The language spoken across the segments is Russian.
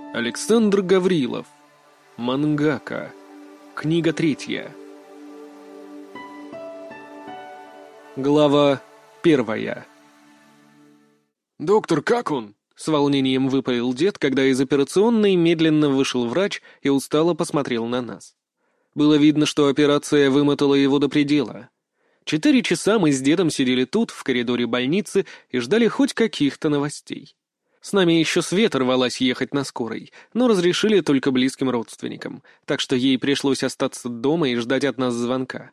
Александр Гаврилов. Мангака. Книга 3. Глава 1. «Доктор, как он?» — с волнением выпалил дед, когда из операционной медленно вышел врач и устало посмотрел на нас. Было видно, что операция вымотала его до предела. 4 часа мы с дедом сидели тут, в коридоре больницы, и ждали хоть каких-то новостей. С нами еще Света рвалась ехать на скорой, но разрешили только близким родственникам, так что ей пришлось остаться дома и ждать от нас звонка.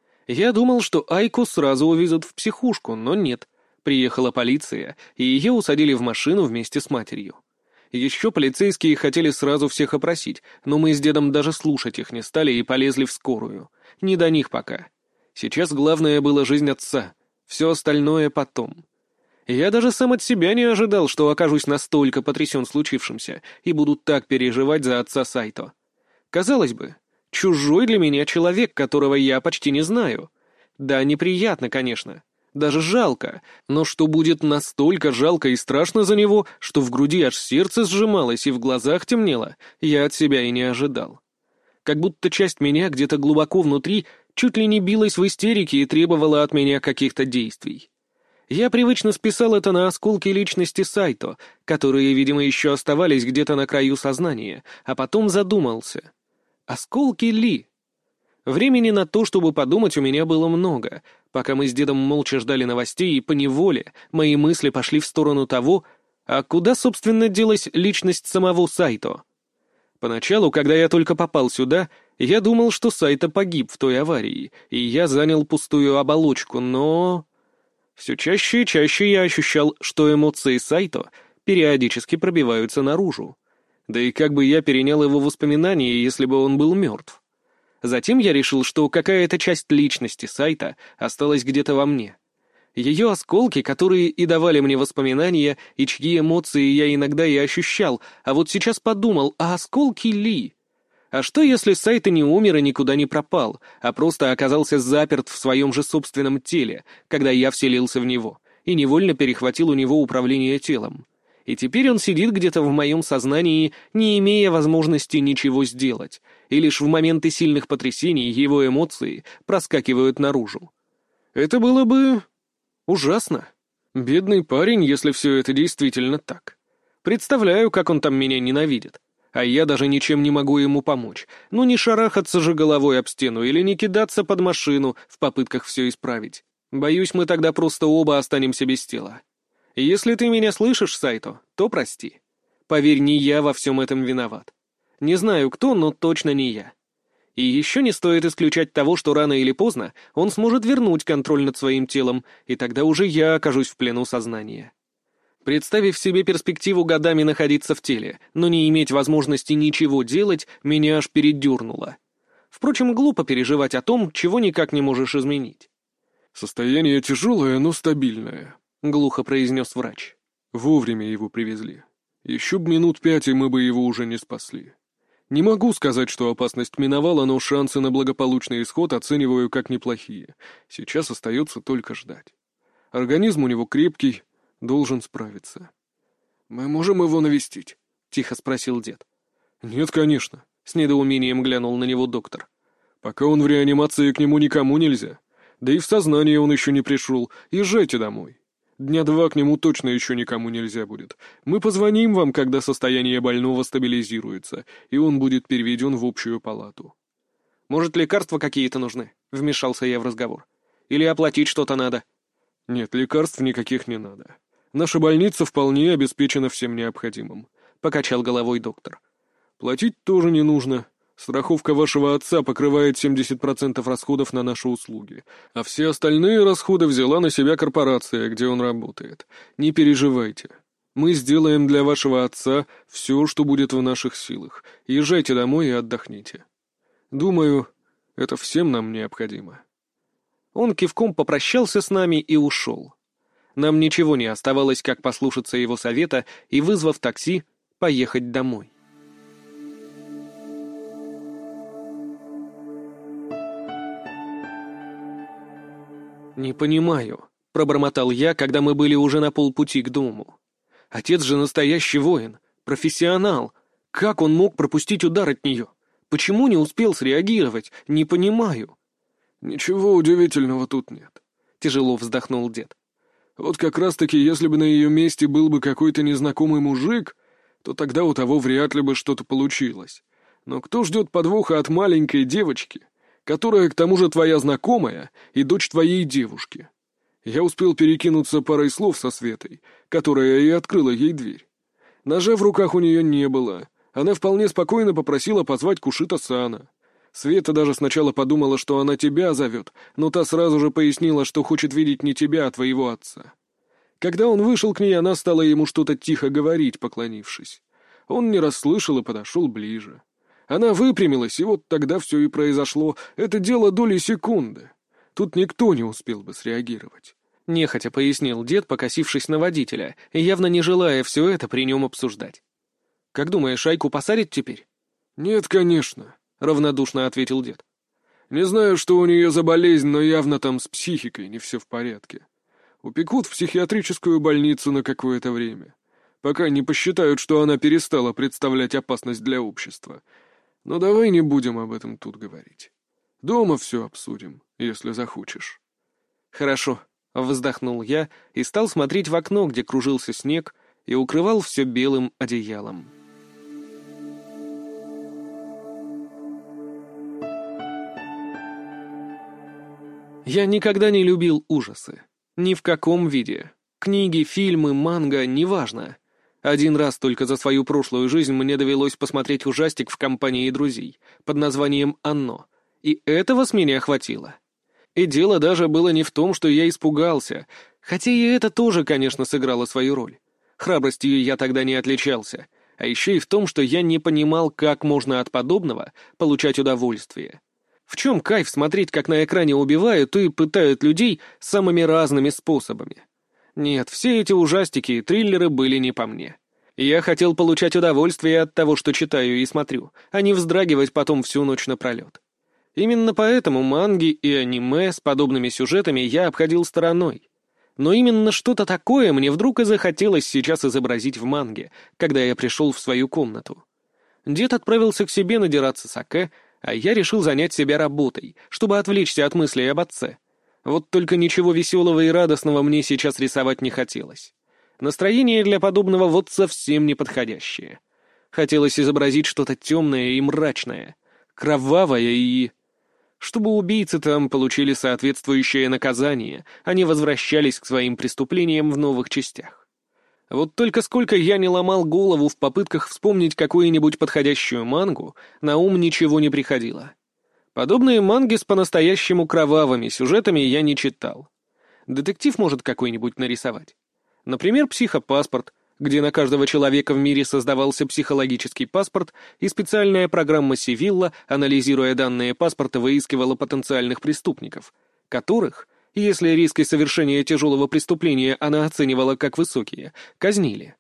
Я думал, что Айку сразу увезут в психушку, но нет. Приехала полиция, и ее усадили в машину вместе с матерью. Еще полицейские хотели сразу всех опросить, но мы с дедом даже слушать их не стали и полезли в скорую. Не до них пока. Сейчас главное было жизнь отца, все остальное потом. Я даже сам от себя не ожидал, что окажусь настолько потрясен случившимся и буду так переживать за отца Сайто. Казалось бы, чужой для меня человек, которого я почти не знаю. Да, неприятно, конечно, даже жалко, но что будет настолько жалко и страшно за него, что в груди аж сердце сжималось и в глазах темнело, я от себя и не ожидал. Как будто часть меня где-то глубоко внутри чуть ли не билась в истерике и требовала от меня каких-то действий. Я привычно списал это на осколки личности Сайто, которые, видимо, еще оставались где-то на краю сознания, а потом задумался. Осколки ли? Времени на то, чтобы подумать, у меня было много, пока мы с дедом молча ждали новостей, и поневоле мои мысли пошли в сторону того, а куда, собственно, делась личность самого Сайто. Поначалу, когда я только попал сюда, я думал, что Сайто погиб в той аварии, и я занял пустую оболочку, но... Все чаще и чаще я ощущал, что эмоции Сайто периодически пробиваются наружу. Да и как бы я перенял его воспоминания, если бы он был мертв? Затем я решил, что какая-то часть личности Сайто осталась где-то во мне. Ее осколки, которые и давали мне воспоминания, и чьи эмоции я иногда и ощущал, а вот сейчас подумал, а осколки ли? А что, если Сайто не умер и никуда не пропал, а просто оказался заперт в своем же собственном теле, когда я вселился в него, и невольно перехватил у него управление телом? И теперь он сидит где-то в моем сознании, не имея возможности ничего сделать, и лишь в моменты сильных потрясений его эмоции проскакивают наружу. Это было бы... ужасно. Бедный парень, если все это действительно так. Представляю, как он там меня ненавидит. А я даже ничем не могу ему помочь. Ну, не шарахаться же головой об стену или не кидаться под машину в попытках все исправить. Боюсь, мы тогда просто оба останемся без тела. Если ты меня слышишь, Сайто, то прости. Поверь, не я во всем этом виноват. Не знаю кто, но точно не я. И еще не стоит исключать того, что рано или поздно он сможет вернуть контроль над своим телом, и тогда уже я окажусь в плену сознания. Представив себе перспективу годами находиться в теле, но не иметь возможности ничего делать, меня аж передернуло. Впрочем, глупо переживать о том, чего никак не можешь изменить. «Состояние тяжелое, но стабильное», — глухо произнес врач. «Вовремя его привезли. Еще б минут 5, и мы бы его уже не спасли. Не могу сказать, что опасность миновала, но шансы на благополучный исход оцениваю как неплохие. Сейчас остается только ждать. Организм у него крепкий, должен справиться». «Мы можем его навестить?» — тихо спросил дед. «Нет, конечно», — с недоумением глянул на него доктор. «Пока он в реанимации, к нему никому нельзя. Да и в сознание он еще не пришел. Езжайте домой. 2 дня к нему точно еще никому нельзя будет. Мы позвоним вам, когда состояние больного стабилизируется, и он будет переведен в общую палату». «Может, лекарства какие-то нужны?» — вмешался я в разговор. «Или оплатить что-то надо?» «Нет, лекарств никаких не надо. Наша больница вполне обеспечена всем необходимым», — покачал головой доктор. «Платить тоже не нужно. Страховка вашего отца покрывает 70% расходов на наши услуги, а все остальные расходы взяла на себя корпорация, где он работает. Не переживайте. Мы сделаем для вашего отца все, что будет в наших силах. Езжайте домой и отдохните. Думаю, это всем нам необходимо». Он кивком попрощался с нами и ушел. Нам ничего не оставалось, как послушаться его совета и, вызвав такси, поехать домой. «Не понимаю», — пробормотал я, когда мы были уже на полпути к дому. «Отец же настоящий воин, профессионал. Как он мог пропустить удар от нее? Почему не успел среагировать? Не понимаю. «Ничего удивительного тут нет», — тяжело вздохнул дед. «Вот как раз-таки, если бы на ее месте был бы какой-то незнакомый мужик, то тогда у того вряд ли бы что-то получилось. Но кто ждет подвоха от маленькой девочки, которая, к тому же, твоя знакомая и дочь твоей девушки? Я успел перекинуться парой слов со Светой, которая и открыла ей дверь. Ножа в руках у нее не было. Она вполне спокойно попросила позвать Кушита-сана. Света даже сначала подумала, что она тебя зовет, но та сразу же пояснила, что хочет видеть не тебя, а твоего отца. Когда он вышел к ней, она стала ему что-то тихо говорить, поклонившись. Он не расслышал и подошел ближе. Она выпрямилась, и вот тогда все и произошло. Это дело доли секунды. Тут никто не успел бы среагировать. Нехотя пояснил дед, покосившись на водителя, и явно не желая все это при нем обсуждать. «Как думаешь, Айку посадят теперь?» «Нет, конечно», — равнодушно ответил дед. «Не знаю, что у нее за болезнь, но явно там с психикой не все в порядке. Упекут в психиатрическую больницу на какое-то время, пока не посчитают, что она перестала представлять опасность для общества. Но давай не будем об этом тут говорить. Дома все обсудим, если захочешь». «Хорошо», — вздохнул я и стал смотреть в окно, где кружился снег и укрывал все белым одеялом. Я никогда не любил ужасы. Ни в каком виде. Книги, фильмы, манга — неважно. Один раз только за свою прошлую жизнь мне довелось посмотреть ужастик в компании друзей под названием «Анно». И этого с меня хватило. И дело даже было не в том, что я испугался, хотя и это тоже, конечно, сыграло свою роль. Храбростью я тогда не отличался, а еще и в том, что я не понимал, как можно от подобного получать удовольствие. В чем кайф смотреть, как на экране убивают и пытают людей самыми разными способами? Нет, все эти ужастики и триллеры были не по мне. Я хотел получать удовольствие от того, что читаю и смотрю, а не вздрагивать потом всю ночь напролет. Именно поэтому манги и аниме с подобными сюжетами я обходил стороной. Но именно что-то такое мне вдруг и захотелось сейчас изобразить в манге, когда я пришел в свою комнату. Дед отправился к себе надираться саке, а я решил занять себя работой, чтобы отвлечься от мыслей об отце. Вот только ничего веселого и радостного мне сейчас рисовать не хотелось. Настроение для подобного вот совсем неподходящее. Хотелось изобразить что-то темное и мрачное, кровавое и... чтобы убийцы там получили соответствующее наказание, а не возвращались к своим преступлениям в новых частях. Вот только сколько я не ломал голову в попытках вспомнить какую-нибудь подходящую мангу, на ум ничего не приходило. Подобные манги с по-настоящему кровавыми сюжетами я не читал. Детектив может какой-нибудь нарисовать. Например, «Психопаспорт», где на каждого человека в мире создавался психологический паспорт, и специальная программа Сивилла, анализируя данные паспорта, выискивала потенциальных преступников, которых, если риски совершения тяжелого преступления она оценивала как высокие, казнили.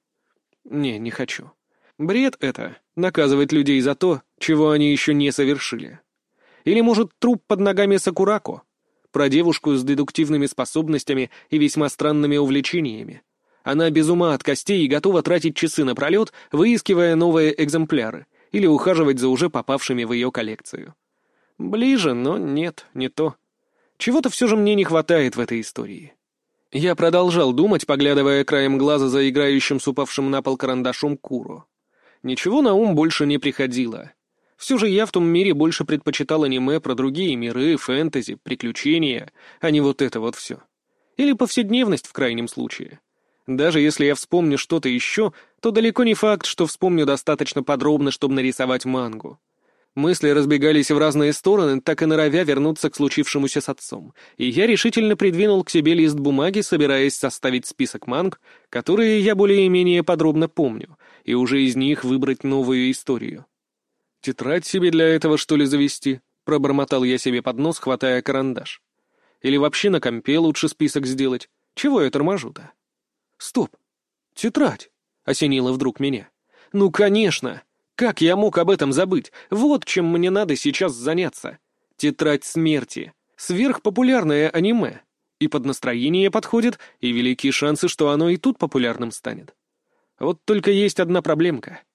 Не хочу. Бред это — наказывать людей за то, чего они еще не совершили. Или, может, труп под ногами Сакурако? Про девушку с дедуктивными способностями и весьма странными увлечениями. Она без ума от костей и готова тратить часы напролет, выискивая новые экземпляры, или ухаживать за уже попавшими в ее коллекцию. Ближе, но нет, не то. Чего-то все же мне не хватает в этой истории. Я продолжал думать, поглядывая краем глаза за играющим с упавшим на пол карандашом Куро. Ничего на ум больше не приходило. Все же я в том мире больше предпочитал аниме про другие миры, фэнтези, приключения, а не вот это вот все. Или повседневность в крайнем случае. Даже если я вспомню что-то еще, то далеко не факт, что вспомню достаточно подробно, чтобы нарисовать мангу. Мысли разбегались в разные стороны, так и норовя вернуться к случившемуся с отцом, и я решительно придвинул к себе лист бумаги, собираясь составить список манг, которые я более-менее подробно помню, и уже из них выбрать новую историю. «Тетрадь себе для этого, что ли, завести?» — пробормотал я себе под нос, хватая карандаш. «Или вообще на компе лучше список сделать? Чего я торможу-то?» «Стоп! Тетрадь!» — осенило вдруг меня. «Ну, конечно! Как я мог об этом забыть? Вот чем мне надо сейчас заняться. Тетрадь смерти. Сверхпопулярное аниме. И под настроение подходит, и великие шансы, что оно и тут популярным станет. Вот только есть одна проблемка.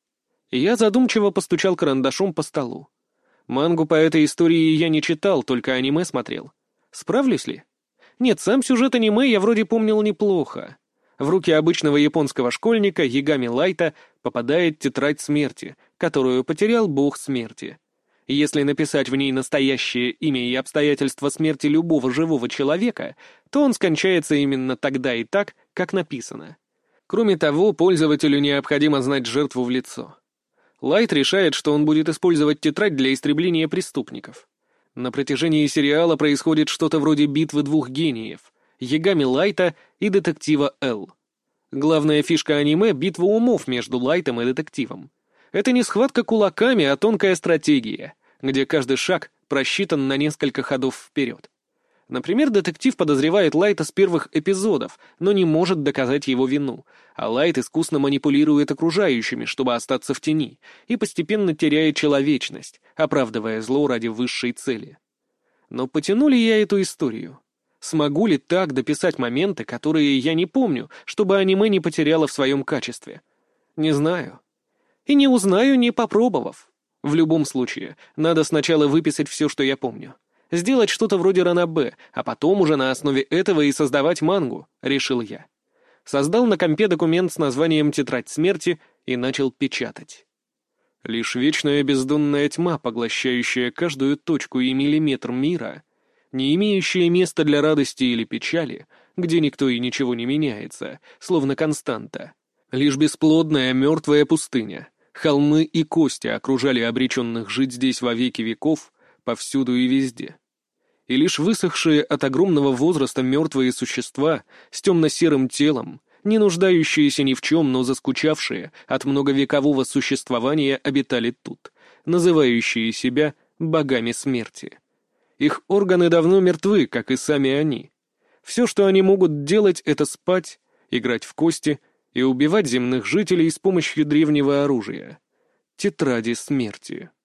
Я задумчиво постучал карандашом по столу. Мангу по этой истории я не читал, только аниме смотрел. Справлюсь ли? Нет, сам сюжет аниме я вроде помнил неплохо. В руки обычного японского школьника Ягами Лайта попадает тетрадь смерти, которую потерял бог смерти. Если написать в ней настоящее имя и обстоятельства смерти любого живого человека, то он скончается именно тогда и так, как написано. Кроме того, пользователю необходимо знать жертву в лицо. Лайт решает, что он будет использовать тетрадь для истребления преступников. На протяжении сериала происходит что-то вроде битвы двух гениев — Ягами Лайта и детектива Л. Главная фишка аниме — битва умов между Лайтом и детективом. Это не схватка кулаками, а тонкая стратегия, где каждый шаг просчитан на несколько ходов вперед. Например, детектив подозревает Лайта с первых эпизодов, но не может доказать его вину, а Лайт искусно манипулирует окружающими, чтобы остаться в тени, и постепенно теряет человечность, оправдывая зло ради высшей цели. Но потяну ли я эту историю? Смогу ли так дописать моменты, которые я не помню, чтобы аниме не потеряло в своем качестве? Не знаю. И не узнаю, не попробовав. В любом случае, надо сначала выписать все, что я помню. Сделать что-то вроде ранобэ, а потом уже на основе этого и создавать мангу, решил я. Создал на компе документ с названием «Тетрадь смерти» и начал печатать. Лишь вечная бездонная тьма, поглощающая каждую точку и миллиметр мира, не имеющая места для радости или печали, где никто и ничего не меняется, словно константа. Лишь бесплодная мертвая пустыня. Холмы и кости окружали обреченных жить здесь во веки веков, повсюду и везде. И лишь высохшие от огромного возраста мертвые существа с темно-серым телом, не нуждающиеся ни в чем, но заскучавшие от многовекового существования, обитали тут, называющие себя богами смерти. Их органы давно мертвы, как и сами они. Все, что они могут делать, это спать, играть в кости и убивать земных жителей с помощью древнего оружия — тетради смерти.